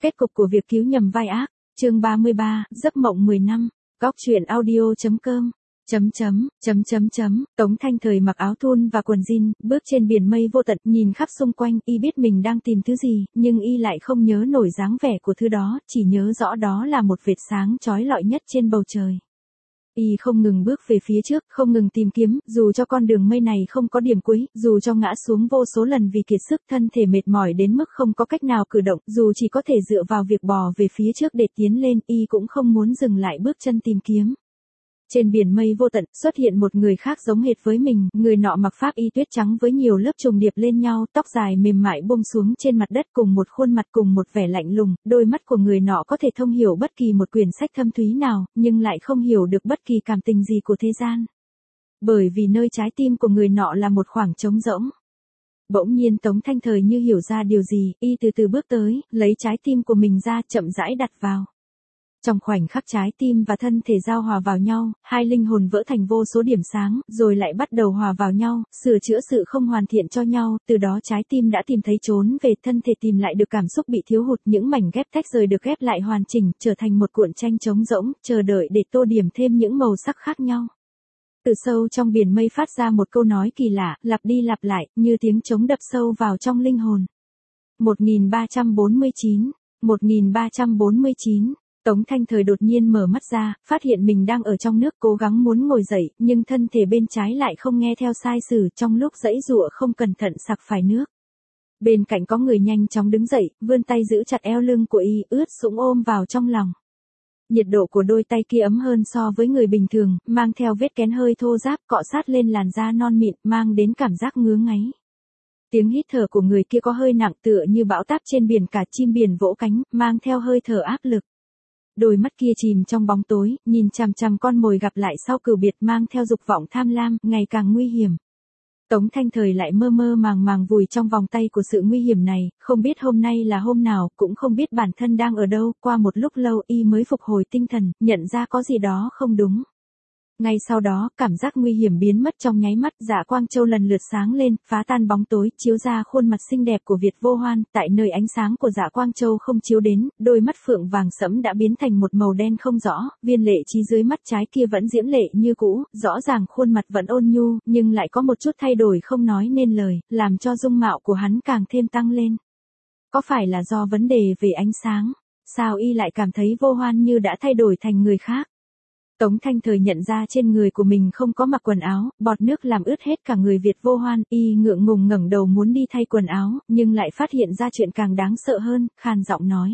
Kết cục của việc cứu nhầm vai ác, chương 33, giấc mộng 10 năm, góc truyện audio.com. Tống Thanh Thời mặc áo thun và quần jean, bước trên biển mây vô tận, nhìn khắp xung quanh, y biết mình đang tìm thứ gì, nhưng y lại không nhớ nổi dáng vẻ của thứ đó, chỉ nhớ rõ đó là một vệt sáng chói lọi nhất trên bầu trời. Y không ngừng bước về phía trước, không ngừng tìm kiếm, dù cho con đường mây này không có điểm cuối, dù cho ngã xuống vô số lần vì kiệt sức, thân thể mệt mỏi đến mức không có cách nào cử động, dù chỉ có thể dựa vào việc bò về phía trước để tiến lên, y cũng không muốn dừng lại bước chân tìm kiếm. Trên biển mây vô tận, xuất hiện một người khác giống hệt với mình, người nọ mặc pháp y tuyết trắng với nhiều lớp trùng điệp lên nhau, tóc dài mềm mại buông xuống trên mặt đất cùng một khuôn mặt cùng một vẻ lạnh lùng, đôi mắt của người nọ có thể thông hiểu bất kỳ một quyển sách thâm thúy nào, nhưng lại không hiểu được bất kỳ cảm tình gì của thế gian. Bởi vì nơi trái tim của người nọ là một khoảng trống rỗng. Bỗng nhiên Tống Thanh Thời như hiểu ra điều gì, y từ từ bước tới, lấy trái tim của mình ra chậm rãi đặt vào. Trong khoảnh khắc trái tim và thân thể giao hòa vào nhau, hai linh hồn vỡ thành vô số điểm sáng, rồi lại bắt đầu hòa vào nhau, sửa chữa sự không hoàn thiện cho nhau, từ đó trái tim đã tìm thấy trốn về, thân thể tìm lại được cảm xúc bị thiếu hụt, những mảnh ghép tách rời được ghép lại hoàn chỉnh, trở thành một cuộn tranh trống rỗng, chờ đợi để tô điểm thêm những màu sắc khác nhau. Từ sâu trong biển mây phát ra một câu nói kỳ lạ, lặp đi lặp lại, như tiếng trống đập sâu vào trong linh hồn. 1349 Tống Thanh Thời đột nhiên mở mắt ra, phát hiện mình đang ở trong nước, cố gắng muốn ngồi dậy, nhưng thân thể bên trái lại không nghe theo sai sử, trong lúc giãy giụa không cẩn thận sặc phải nước. Bên cạnh có người nhanh chóng đứng dậy, vươn tay giữ chặt eo lưng của y, ướt sũng ôm vào trong lòng. Nhiệt độ của đôi tay kia ấm hơn so với người bình thường, mang theo vết kén hơi thô ráp cọ sát lên làn da non mịn, mang đến cảm giác ngứa ngáy. Tiếng hít thở của người kia có hơi nặng tựa như bão táp trên biển cả, chim biển vỗ cánh, mang theo hơi thở áp lực. Đôi mắt kia chìm trong bóng tối, nhìn chằm chằm con mồi gặp lại sau cừu biệt, mang theo dục vọng tham lam, ngày càng nguy hiểm. Tống Thanh Thời lại mơ mơ màng màng vùi trong vòng tay của sự nguy hiểm này, không biết hôm nay là hôm nào, cũng không biết bản thân đang ở đâu, qua một lúc lâu y mới phục hồi tinh thần, nhận ra có gì đó không đúng. Ngay sau đó, cảm giác nguy hiểm biến mất trong nháy mắt, Dạ Quang Châu lần lượt sáng lên, phá tan bóng tối, chiếu ra khuôn mặt xinh đẹp của Việt Vô Hoan, tại nơi ánh sáng của Dạ Quang Châu không chiếu đến, đôi mắt phượng vàng sẫm đã biến thành một màu đen không rõ, viên lệ trí dưới mắt trái kia vẫn diễm lệ như cũ, rõ ràng khuôn mặt vẫn ôn nhu, nhưng lại có một chút thay đổi không nói nên lời, làm cho dung mạo của hắn càng thêm tăng lên. Có phải là do vấn đề về ánh sáng? Sao y lại cảm thấy Vô Hoan như đã thay đổi thành người khác? Tống Thanh Thời nhận ra trên người của mình không có mặc quần áo, bọt nước làm ướt hết cả người Việt Vô Hoan, y ngượng ngùng ngẩng đầu muốn đi thay quần áo, nhưng lại phát hiện ra chuyện càng đáng sợ hơn, khàn giọng nói.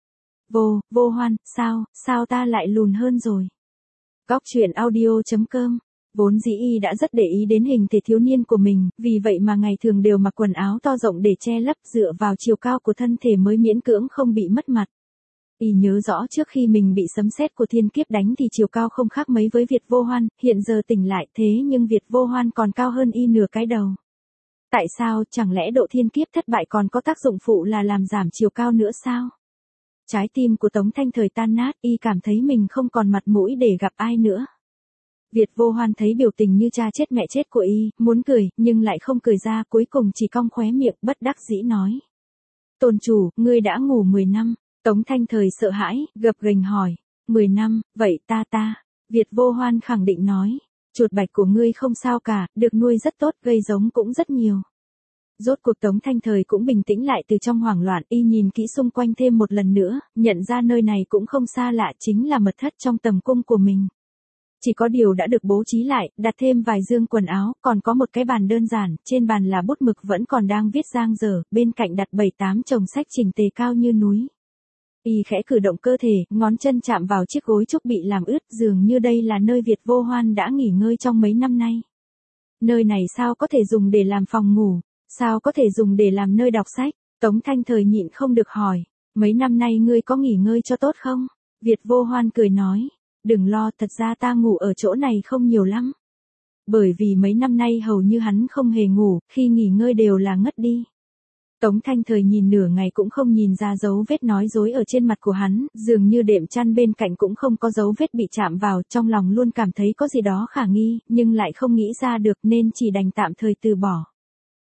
Vô Hoan, sao ta lại lùn hơn rồi? Góc truyện audio.com. Vốn dĩ y đã rất để ý đến hình thể thiếu niên của mình, vì vậy mà ngày thường đều mặc quần áo to rộng để che lấp, dựa vào chiều cao của thân thể mới miễn cưỡng không bị mất mặt. Y nhớ rõ trước khi mình bị sấm sét của thiên kiếp đánh thì chiều cao không khác mấy với Việt Vô Hoan, hiện giờ tỉnh lại thế nhưng Việt Vô Hoan còn cao hơn y nửa cái đầu. Tại sao, chẳng lẽ độ thiên kiếp thất bại còn có tác dụng phụ là làm giảm chiều cao nữa sao? Trái tim của Tống Thanh Thời tan nát, y cảm thấy mình không còn mặt mũi để gặp ai nữa. Việt Vô Hoan thấy biểu tình như cha chết mẹ chết của y, muốn cười, nhưng lại không cười ra, cuối cùng chỉ cong khóe miệng, bất đắc dĩ nói. Tôn chủ, ngươi đã ngủ 10 năm. Tống Thanh Thời sợ hãi, gập ghềnh hỏi. 10 năm, vậy ta. Việt Vô Hoan khẳng định nói. Chuột bạch của ngươi không sao cả, được nuôi rất tốt, gây giống cũng rất nhiều. Rốt cuộc Tống Thanh Thời cũng bình tĩnh lại từ trong hoảng loạn, y nhìn kỹ xung quanh thêm một lần nữa, nhận ra nơi này cũng không xa lạ, chính là mật thất trong tầm cung của mình. Chỉ có điều đã được bố trí lại, đặt thêm vài dương quần áo, còn có một cái bàn đơn giản, trên bàn là bút mực vẫn còn đang viết dang dở, bên cạnh đặt 7-8 chồng sách chỉnh tề cao như núi. Y khẽ cử động cơ thể, ngón chân chạm vào chiếc gối trúc bị làm ướt, dường như đây là nơi Việt Vô Hoan đã nghỉ ngơi trong mấy năm nay. Nơi này sao có thể dùng để làm phòng ngủ, sao có thể dùng để làm nơi đọc sách? Tống Thanh Thời nhịn không được hỏi, mấy năm nay ngươi có nghỉ ngơi cho tốt không? Việt Vô Hoan cười nói, đừng lo, thật ra ta ngủ ở chỗ này không nhiều lắm. Bởi vì mấy năm nay hầu như hắn không hề ngủ, khi nghỉ ngơi đều là ngất đi. Tống Thanh Thời nhìn nửa ngày cũng không nhìn ra dấu vết nói dối ở trên mặt của hắn, dường như đệm chăn bên cạnh cũng không có dấu vết bị chạm vào, trong lòng luôn cảm thấy có gì đó khả nghi, nhưng lại không nghĩ ra được nên chỉ đành tạm thời từ bỏ.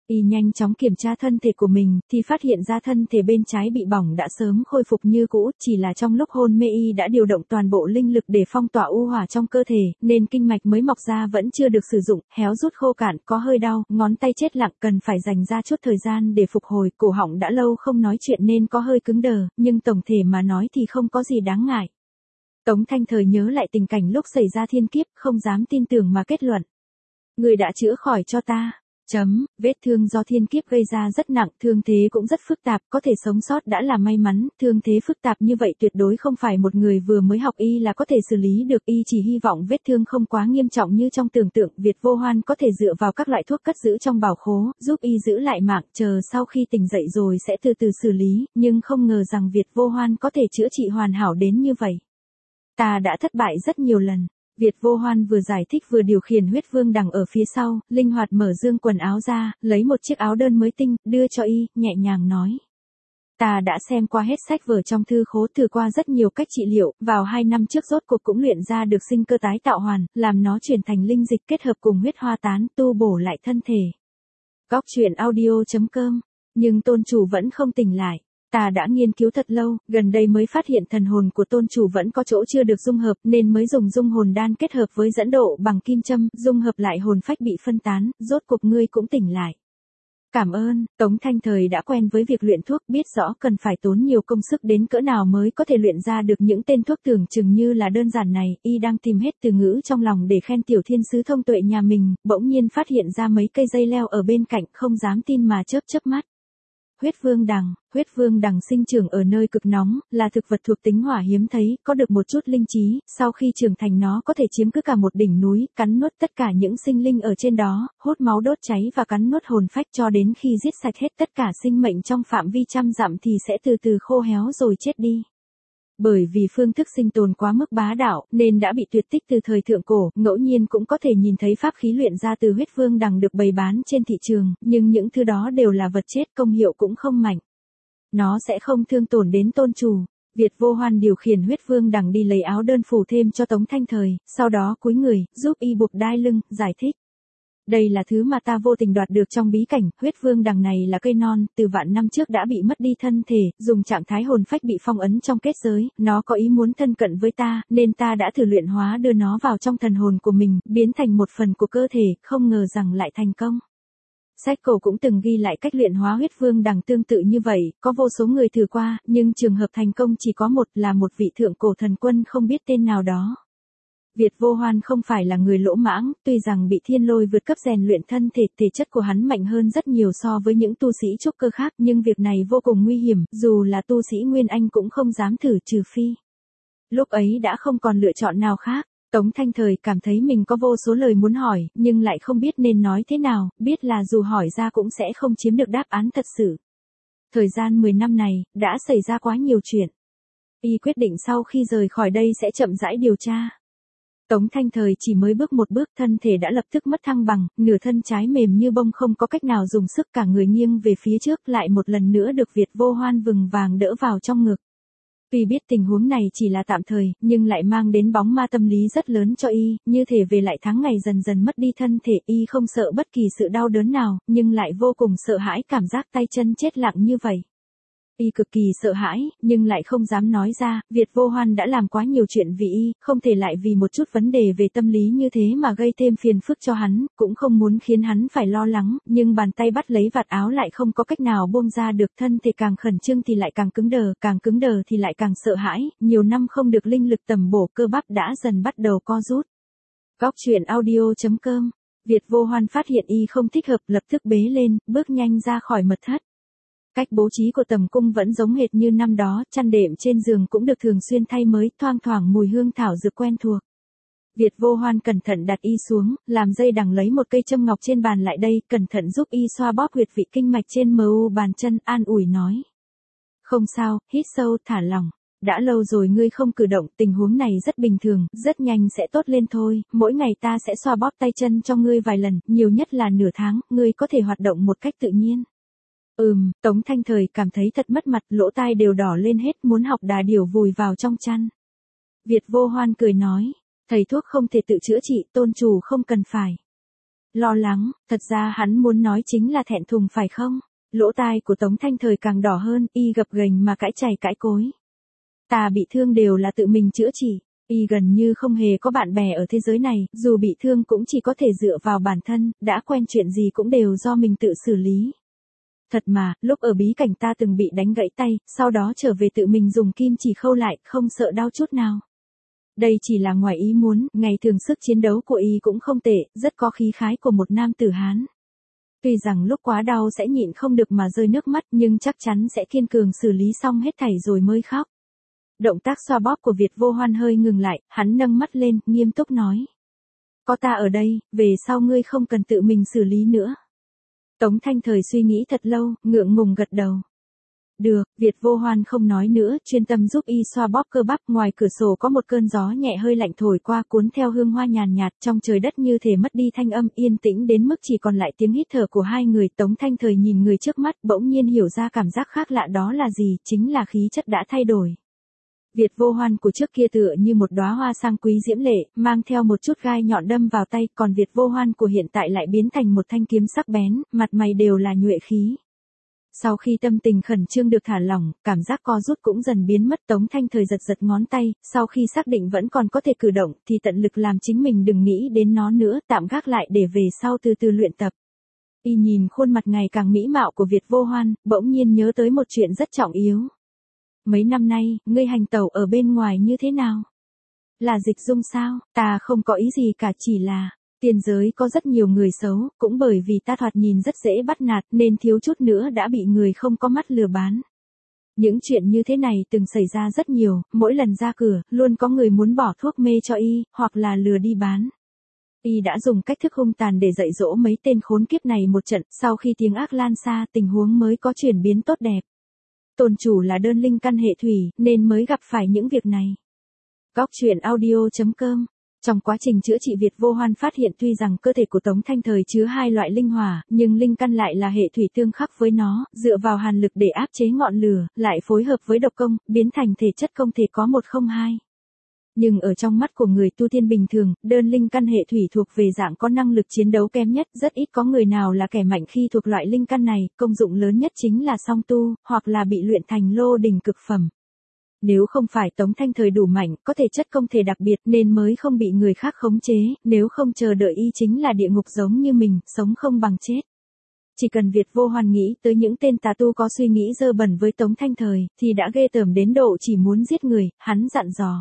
Y nhanh chóng kiểm tra thân thể của mình, thì phát hiện ra thân thể bên trái bị bỏng đã sớm khôi phục như cũ, chỉ là trong lúc hôn mê y đã điều động toàn bộ linh lực để phong tỏa u hỏa trong cơ thể, nên kinh mạch mới mọc ra vẫn chưa được sử dụng, héo rút khô cạn, có hơi đau, ngón tay chết lặng, cần phải dành ra chút thời gian để phục hồi, cổ họng đã lâu không nói chuyện nên có hơi cứng đờ, nhưng tổng thể mà nói thì không có gì đáng ngại. Tống Thanh Thời nhớ lại tình cảnh lúc xảy ra thiên kiếp, không dám tin tưởng mà kết luận. Người đã chữa khỏi cho ta. Vết thương do thiên kiếp gây ra rất nặng, thương thế cũng rất phức tạp, có thể sống sót đã là may mắn, thương thế phức tạp như vậy tuyệt đối không phải một người vừa mới học y là có thể xử lý được, y chỉ hy vọng vết thương không quá nghiêm trọng như trong tưởng tượng, Việt Vô Hoan có thể dựa vào các loại thuốc cất giữ trong bảo khố, giúp y giữ lại mạng, chờ sau khi tỉnh dậy rồi sẽ từ từ xử lý, nhưng không ngờ rằng Việt Vô Hoan có thể chữa trị hoàn hảo đến như vậy. Ta đã thất bại rất nhiều lần. Việt Vô Hoan vừa giải thích vừa điều khiển huyết vương đằng ở phía sau, linh hoạt mở dương quần áo ra, lấy một chiếc áo đơn mới tinh, đưa cho y, nhẹ nhàng nói. Ta đã xem qua hết sách vở trong thư khố, thử qua rất nhiều cách trị liệu, vào 2 năm trước rốt cuộc cũng luyện ra được sinh cơ tái tạo hoàn, làm nó chuyển thành linh dịch kết hợp cùng huyết hoa tán, tu bổ lại thân thể. Góc truyện audio.com. Nhưng tôn chủ vẫn không tỉnh lại. Ta đã nghiên cứu thật lâu, gần đây mới phát hiện thần hồn của tôn chủ vẫn có chỗ chưa được dung hợp, nên mới dùng dung hồn đan kết hợp với dẫn độ bằng kim châm, dung hợp lại hồn phách bị phân tán, rốt cuộc ngươi cũng tỉnh lại. Cảm ơn. Tống Thanh Thời đã quen với việc luyện thuốc, biết rõ cần phải tốn nhiều công sức đến cỡ nào mới có thể luyện ra được những tên thuốc tưởng chừng như là đơn giản này, y đang tìm hết từ ngữ trong lòng để khen tiểu thiên sứ thông tuệ nhà mình, bỗng nhiên phát hiện ra mấy cây dây leo ở bên cạnh, không dám tin mà chớp chớp mắt. Huyết vương đằng sinh trưởng ở nơi cực nóng, là thực vật thuộc tính hỏa hiếm thấy, có được một chút linh trí, sau khi trưởng thành nó có thể chiếm cứ cả một đỉnh núi, cắn nuốt tất cả những sinh linh ở trên đó, hút máu đốt cháy và cắn nuốt hồn phách cho đến khi giết sạch hết tất cả sinh mệnh trong phạm vi trăm dặm thì sẽ từ từ khô héo rồi chết đi. Bởi vì phương thức sinh tồn quá mức bá đạo, nên đã bị tuyệt tích từ thời thượng cổ, ngẫu nhiên cũng có thể nhìn thấy pháp khí luyện ra từ huyết vương đằng được bày bán trên thị trường, nhưng những thứ đó đều là vật chết, công hiệu cũng không mạnh. Nó sẽ không thương tổn đến tôn chủ. Việt Vô Hoan điều khiển huyết vương đằng đi lấy áo đơn phủ thêm cho Tống Thanh Thời, sau đó cúi người, giúp y buộc đai lưng, giải thích. Đây là thứ mà ta vô tình đoạt được trong bí cảnh, huyết vương đằng này là cây non, từ vạn năm trước đã bị mất đi thân thể, dùng trạng thái hồn phách bị phong ấn trong kết giới, nó có ý muốn thân cận với ta, nên ta đã thử luyện hóa đưa nó vào trong thần hồn của mình, biến thành một phần của cơ thể, không ngờ rằng lại thành công. Sách cổ cũng từng ghi lại cách luyện hóa huyết vương đằng tương tự như vậy, có vô số người thử qua, nhưng trường hợp thành công chỉ có một, là một vị thượng cổ thần quân không biết tên nào đó. Việt Vô Hoan không phải là người lỗ mãng, tuy rằng bị thiên lôi vượt cấp rèn luyện thân thể, thể chất của hắn mạnh hơn rất nhiều so với những tu sĩ trúc cơ khác, nhưng việc này vô cùng nguy hiểm, dù là tu sĩ Nguyên Anh cũng không dám thử trừ phi. Lúc ấy đã không còn lựa chọn nào khác. Tống Thanh Thời cảm thấy mình có vô số lời muốn hỏi, nhưng lại không biết nên nói thế nào, biết là dù hỏi ra cũng sẽ không chiếm được đáp án thật sự. Thời gian 10 năm này, đã xảy ra quá nhiều chuyện. Y quyết định sau khi rời khỏi đây sẽ chậm rãi điều tra. Tống Thanh Thời chỉ mới bước một bước, thân thể đã lập tức mất thăng bằng, nửa thân trái mềm như bông không có cách nào dùng sức, cả người nghiêng về phía trước, lại một lần nữa được Việt Vô Hoan vừng vàng đỡ vào trong ngực. Tuy biết tình huống này chỉ là tạm thời, nhưng lại mang đến bóng ma tâm lý rất lớn cho y, như thể về lại tháng ngày dần dần mất đi thân thể, y không sợ bất kỳ sự đau đớn nào, nhưng lại vô cùng sợ hãi cảm giác tay chân chết lặng như vậy. Y cực kỳ sợ hãi, nhưng lại không dám nói ra, Việt Vô Hoan đã làm quá nhiều chuyện vì y, không thể lại vì một chút vấn đề về tâm lý như thế mà gây thêm phiền phức cho hắn, cũng không muốn khiến hắn phải lo lắng, nhưng bàn tay bắt lấy vạt áo lại không có cách nào buông ra được, thân thể càng khẩn trương thì lại càng cứng đờ thì lại càng sợ hãi, nhiều năm không được linh lực tầm bổ, cơ bắp đã dần bắt đầu co rút. Góc truyện audio.com. Việt Vô Hoan phát hiện y không thích hợp, lập tức bế lên, bước nhanh ra khỏi mật thất. Cách bố trí của tầm cung vẫn giống hệt như năm đó, chăn đệm trên giường cũng được thường xuyên thay mới, thoang thoảng mùi hương thảo dược quen thuộc. Việt Vô Hoan cẩn thận đặt y xuống, làm dây đằng lấy một cây châm ngọc trên bàn lại đây, cẩn thận giúp y xoa bóp huyệt vị kinh mạch trên mu bàn chân, an ủi nói. Không sao, hít sâu, thả lỏng. Đã lâu rồi ngươi không cử động, tình huống này rất bình thường, rất nhanh sẽ tốt lên thôi, mỗi ngày ta sẽ xoa bóp tay chân cho ngươi vài lần, nhiều nhất là nửa tháng, ngươi có thể hoạt động một cách tự nhiên. Tống Thanh Thời cảm thấy thật mất mặt, lỗ tai đều đỏ lên hết, muốn học đà điểu vùi vào trong chăn. Việt Vô Hoan cười nói, thầy thuốc không thể tự chữa trị, tôn chủ không cần phải lo lắng, thật ra hắn muốn nói chính là thẹn thùng phải không? Lỗ tai của Tống Thanh Thời càng đỏ hơn, y gập ghềnh mà cãi chày cãi cối. Ta bị thương đều là tự mình chữa trị, y gần như không hề có bạn bè ở thế giới này, dù bị thương cũng chỉ có thể dựa vào bản thân, đã quen chuyện gì cũng đều do mình tự xử lý. Thật mà, lúc ở bí cảnh ta từng bị đánh gãy tay, sau đó trở về tự mình dùng kim chỉ khâu lại, không sợ đau chút nào. Đây chỉ là ngoài ý muốn, ngày thường sức chiến đấu của y cũng không tệ, rất có khí khái của một nam tử Hán. Tuy rằng lúc quá đau sẽ nhịn không được mà rơi nước mắt nhưng chắc chắn sẽ kiên cường xử lý xong hết thảy rồi mới khóc. Động tác xoa bóp của Việt Vô Hoan hơi ngừng lại, hắn nâng mắt lên, nghiêm túc nói. Có ta ở đây, về sau ngươi không cần tự mình xử lý nữa. Tống Thanh Thời suy nghĩ thật lâu, ngượng ngùng gật đầu. Được, Việt Vô Hoan không nói nữa, chuyên tâm giúp y xoa bóp cơ bắp. Ngoài cửa sổ có một cơn gió nhẹ hơi lạnh thổi qua cuốn theo hương hoa nhàn nhạt, trong trời đất như thể mất đi thanh âm, yên tĩnh đến mức chỉ còn lại tiếng hít thở của hai người. Tống Thanh Thời nhìn người trước mắt, bỗng nhiên hiểu ra cảm giác khác lạ đó là gì, chính là khí chất đã thay đổi. Việt Vô Hoan của trước kia tựa như một đóa hoa sang quý diễm lệ, mang theo một chút gai nhọn đâm vào tay, còn Việt Vô Hoan của hiện tại lại biến thành một thanh kiếm sắc bén, mặt mày đều là nhuệ khí. Sau khi tâm tình khẩn trương được thả lỏng, cảm giác co rút cũng dần biến mất. Tống Thanh Thời giật giật ngón tay, sau khi xác định vẫn còn có thể cử động, thì tận lực làm chính mình đừng nghĩ đến nó nữa, tạm gác lại để về sau từ từ luyện tập. Y nhìn khuôn mặt ngày càng mỹ mạo của Việt Vô Hoan, bỗng nhiên nhớ tới một chuyện rất trọng yếu. Mấy năm nay, ngươi hành tẩu ở bên ngoài như thế nào? Là dịch dung sao? Ta không có ý gì cả, chỉ là tiền giới có rất nhiều người xấu, cũng bởi vì ta thoạt nhìn rất dễ bắt nạt nên thiếu chút nữa đã bị người không có mắt lừa bán. Những chuyện như thế này từng xảy ra rất nhiều, mỗi lần ra cửa, luôn có người muốn bỏ thuốc mê cho y, hoặc là lừa đi bán. Y đã dùng cách thức hung tàn để dạy dỗ mấy tên khốn kiếp này một trận, sau khi tiếng ác lan xa, tình huống mới có chuyển biến tốt đẹp. Tôn chủ là đơn linh căn hệ thủy, nên mới gặp phải những việc này. Góc truyện audio.com. Trong quá trình chữa trị, Việt Vô Hoan phát hiện tuy rằng cơ thể của Tống Thanh Thời chứa hai loại linh hỏa, nhưng linh căn lại là hệ thủy tương khắc với nó, dựa vào hàn lực để áp chế ngọn lửa, lại phối hợp với độc công, biến thành thể chất không thể có một không hai. Nhưng ở trong mắt của người tu tiên bình thường, đơn linh căn hệ thủy thuộc về dạng có năng lực chiến đấu kém nhất, rất ít có người nào là kẻ mạnh khi thuộc loại linh căn này, công dụng lớn nhất chính là song tu, hoặc là bị luyện thành lô đỉnh cực phẩm. Nếu không phải Tống Thanh Thời đủ mạnh, có thể chất công thể đặc biệt nên mới không bị người khác khống chế, nếu không chờ đợi y chính là địa ngục giống như mình, sống không bằng chết. Chỉ cần Việt Vô Hoan nghĩ tới những tên tà tu có suy nghĩ dơ bẩn với Tống Thanh Thời, thì đã ghê tởm đến độ chỉ muốn giết người, hắn dặn dò.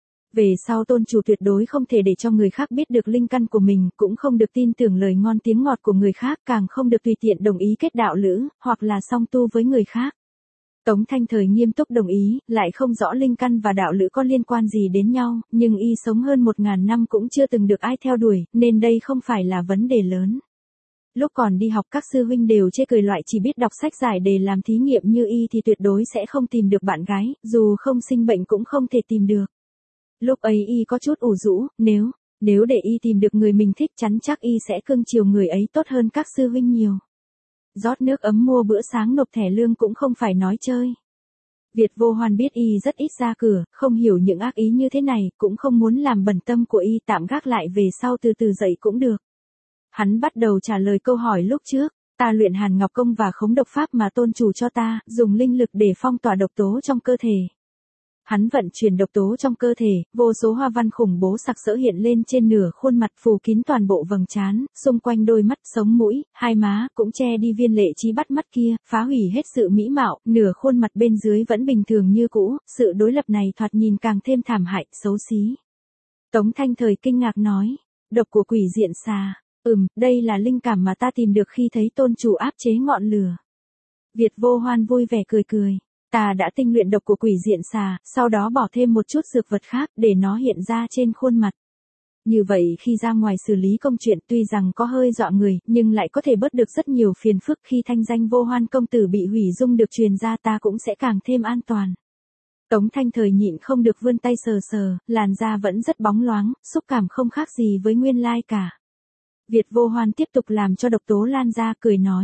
Về sau tôn chủ tuyệt đối không thể để cho người khác biết được linh căn của mình, cũng không được tin tưởng lời ngon tiếng ngọt của người khác, càng không được tùy tiện đồng ý kết đạo lữ, hoặc là song tu với người khác. Tống Thanh Thời nghiêm túc đồng ý, lại không rõ linh căn và đạo lữ có liên quan gì đến nhau, nhưng y sống hơn 1000 năm cũng chưa từng được ai theo đuổi, nên đây không phải là vấn đề lớn. Lúc còn đi học các sư huynh đều chê cười loại chỉ biết đọc sách giải đề làm thí nghiệm như y thì tuyệt đối sẽ không tìm được bạn gái, dù không sinh bệnh cũng không thể tìm được. Lúc ấy y có chút ủ rũ, nếu để y tìm được người mình thích chắn chắc y sẽ cưng chiều người ấy tốt hơn các sư huynh nhiều. Rót nước ấm mua bữa sáng nộp thẻ lương cũng không phải nói chơi. Việt Vô Hoan biết y rất ít ra cửa, không hiểu những ác ý như thế này, cũng không muốn làm bẩn tâm của y, tạm gác lại về sau từ từ dậy cũng được. Hắn bắt đầu trả lời câu hỏi lúc trước, ta luyện Hàn Ngọc Công và khống độc pháp mà tôn chủ cho ta, dùng linh lực để phong tỏa độc tố trong cơ thể. Hắn vận chuyển độc tố trong cơ thể, vô số hoa văn khủng bố sặc sỡ hiện lên trên nửa khuôn mặt, phủ kín toàn bộ vầng trán, xung quanh đôi mắt, sống mũi, hai má, cũng che đi viên lệ trí bắt mắt kia, phá hủy hết sự mỹ mạo, nửa khuôn mặt bên dưới vẫn bình thường như cũ, sự đối lập này thoạt nhìn càng thêm thảm hại, xấu xí. Tống Thanh Thời kinh ngạc nói, độc của quỷ diện xà, đây là linh cảm mà ta tìm được khi thấy tôn chủ áp chế ngọn lửa. Việt Vô Hoan vui vẻ cười cười. Ta đã tinh luyện độc của quỷ diện xà, sau đó bỏ thêm một chút dược vật khác để nó hiện ra trên khuôn mặt. Như vậy khi ra ngoài xử lý công chuyện tuy rằng có hơi dọa người, nhưng lại có thể bớt được rất nhiều phiền phức. Khi thanh danh Vô Hoan công tử bị hủy dung được truyền ra, ta cũng sẽ càng thêm an toàn. Tống Thanh Thời nhịn không được vươn tay sờ sờ, làn da vẫn rất bóng loáng, xúc cảm không khác gì với nguyên lai cả. Việt Vô Hoan tiếp tục làm cho độc tố lan ra, cười nói.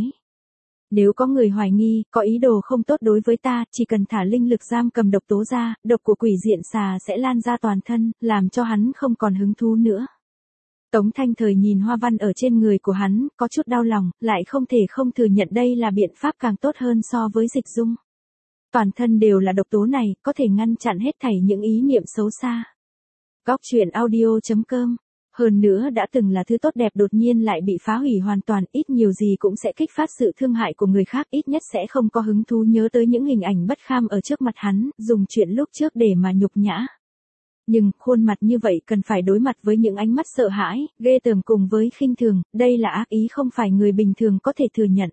Nếu có người hoài nghi, có ý đồ không tốt đối với ta, chỉ cần thả linh lực giam cầm độc tố ra, độc của quỷ diện xà sẽ lan ra toàn thân, làm cho hắn không còn hứng thú nữa. Tống Thanh Thời nhìn hoa văn ở trên người của hắn, có chút đau lòng, lại không thể không thừa nhận đây là biện pháp càng tốt hơn so với dịch dung. Toàn thân đều là độc tố này, có thể ngăn chặn hết thảy những ý niệm xấu xa. Góc truyện audio.com. Hơn nữa đã từng là thứ tốt đẹp đột nhiên lại bị phá hủy hoàn toàn, ít nhiều gì cũng sẽ kích phát sự thương hại của người khác, ít nhất sẽ không có hứng thú nhớ tới những hình ảnh bất kham ở trước mặt hắn, dùng chuyện lúc trước để mà nhục nhã. Nhưng, khuôn mặt như vậy cần phải đối mặt với những ánh mắt sợ hãi, ghê tởm cùng với khinh thường, đây là ác ý không phải người bình thường có thể thừa nhận.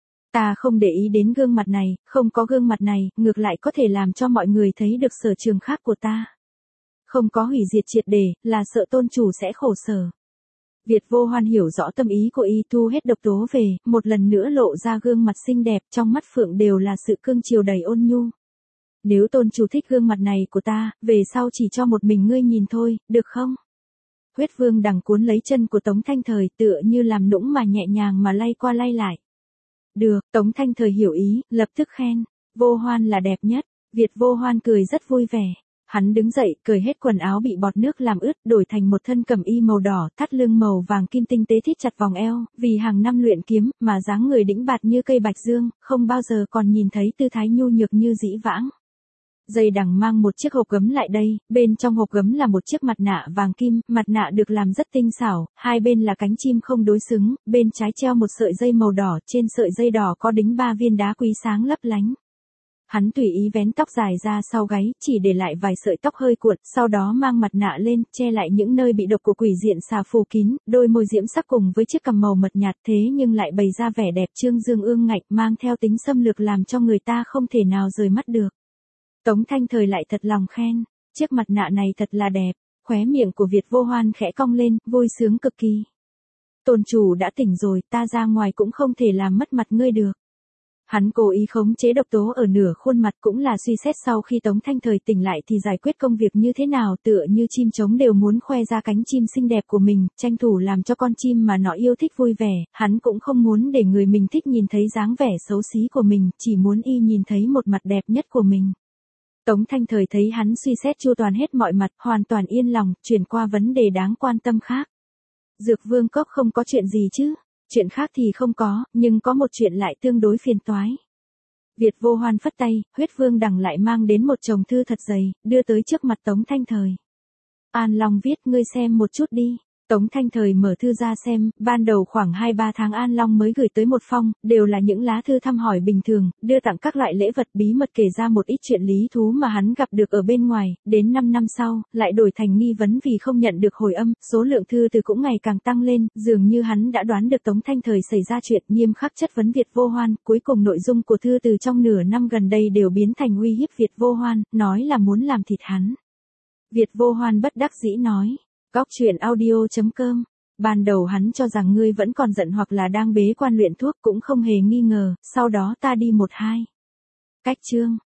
Ta không để ý đến gương mặt này, không có gương mặt này, ngược lại có thể làm cho mọi người thấy được sở trường khác của ta. Không có hủy diệt triệt để, là sợ tôn chủ sẽ khổ sở. Việt Vô Hoan hiểu rõ tâm ý của y, thu hết độc tố về, một lần nữa lộ ra gương mặt xinh đẹp, trong mắt phượng đều là sự cương chiều đầy ôn nhu. Nếu tôn chủ thích gương mặt này của ta, về sau chỉ cho một mình ngươi nhìn thôi, được không? Huyết Vương Đằng cuốn lấy chân của Tống Thanh Thời tựa như làm nũng mà nhẹ nhàng mà lay qua lay lại. Được, Tống Thanh Thời hiểu ý, lập tức khen. Vô Hoan là đẹp nhất. Việt Vô Hoan cười rất vui vẻ. Hắn đứng dậy, cởi hết quần áo bị bọt nước làm ướt, đổi thành một thân cẩm y màu đỏ, thắt lưng màu vàng kim tinh tế thít chặt vòng eo, vì hàng năm luyện kiếm, mà dáng người đĩnh bạt như cây bạch dương, không bao giờ còn nhìn thấy tư thái nhu nhược như dĩ vãng. Dây đằng mang một chiếc hộp gấm lại đây, bên trong hộp gấm là một chiếc mặt nạ vàng kim, mặt nạ được làm rất tinh xảo, hai bên là cánh chim không đối xứng, bên trái treo một sợi dây màu đỏ, trên sợi dây đỏ có đính 3 viên đá quý sáng lấp lánh. Hắn tùy ý vén tóc dài ra sau gáy, chỉ để lại vài sợi tóc hơi cuộn, sau đó mang mặt nạ lên, che lại những nơi bị độc của quỷ diện xà phủ kín, đôi môi diễm sắc cùng với chiếc cằm màu mật nhạt thế nhưng lại bày ra vẻ đẹp trương dương ương ngạnh, mang theo tính xâm lược làm cho người ta không thể nào rời mắt được. Tống Thanh Thời lại thật lòng khen, chiếc mặt nạ này thật là đẹp, khóe miệng của Việt Vô Hoan khẽ cong lên, vui sướng cực kỳ. Tôn chủ đã tỉnh rồi, ta ra ngoài cũng không thể làm mất mặt ngươi được. Hắn cố ý khống chế độc tố ở nửa khuôn mặt cũng là suy xét sau khi Tống Thanh Thời tỉnh lại thì giải quyết công việc như thế nào, tựa như chim trống đều muốn khoe ra cánh chim xinh đẹp của mình, tranh thủ làm cho con chim mà nó yêu thích vui vẻ, hắn cũng không muốn để người mình thích nhìn thấy dáng vẻ xấu xí của mình, chỉ muốn y nhìn thấy một mặt đẹp nhất của mình. Tống Thanh Thời thấy hắn suy xét chu toàn hết mọi mặt, hoàn toàn yên lòng, chuyển qua vấn đề đáng quan tâm khác. Dược Vương Cốc không có chuyện gì chứ? Chuyện khác thì không có, nhưng có một chuyện lại tương đối phiền toái. Việt Vô Hoan phất tay, Huyết Vương Đằng lại mang đến một chồng thư thật dày, đưa tới trước mặt Tống Thanh Thời. An Long viết, ngươi xem một chút đi. Tống Thanh Thời mở thư ra xem, ban đầu khoảng 2-3 tháng An Long mới gửi tới một phong, đều là những lá thư thăm hỏi bình thường, đưa tặng các loại lễ vật, bí mật kể ra một ít chuyện lý thú mà hắn gặp được ở bên ngoài, đến 5 năm sau, lại đổi thành nghi vấn vì không nhận được hồi âm, số lượng thư từ cũng ngày càng tăng lên, dường như hắn đã đoán được Tống Thanh Thời xảy ra chuyện, nghiêm khắc chất vấn Việt Vô Hoan, cuối cùng nội dung của thư từ trong nửa năm gần đây đều biến thành uy hiếp Việt Vô Hoan, nói là muốn làm thịt hắn. Việt Vô Hoan bất đắc dĩ nói. Góc truyện audio.com. Ban đầu hắn cho rằng ngươi vẫn còn giận hoặc là đang bế quan luyện thuốc cũng không hề nghi ngờ, sau đó ta đi 1-2 cách chương.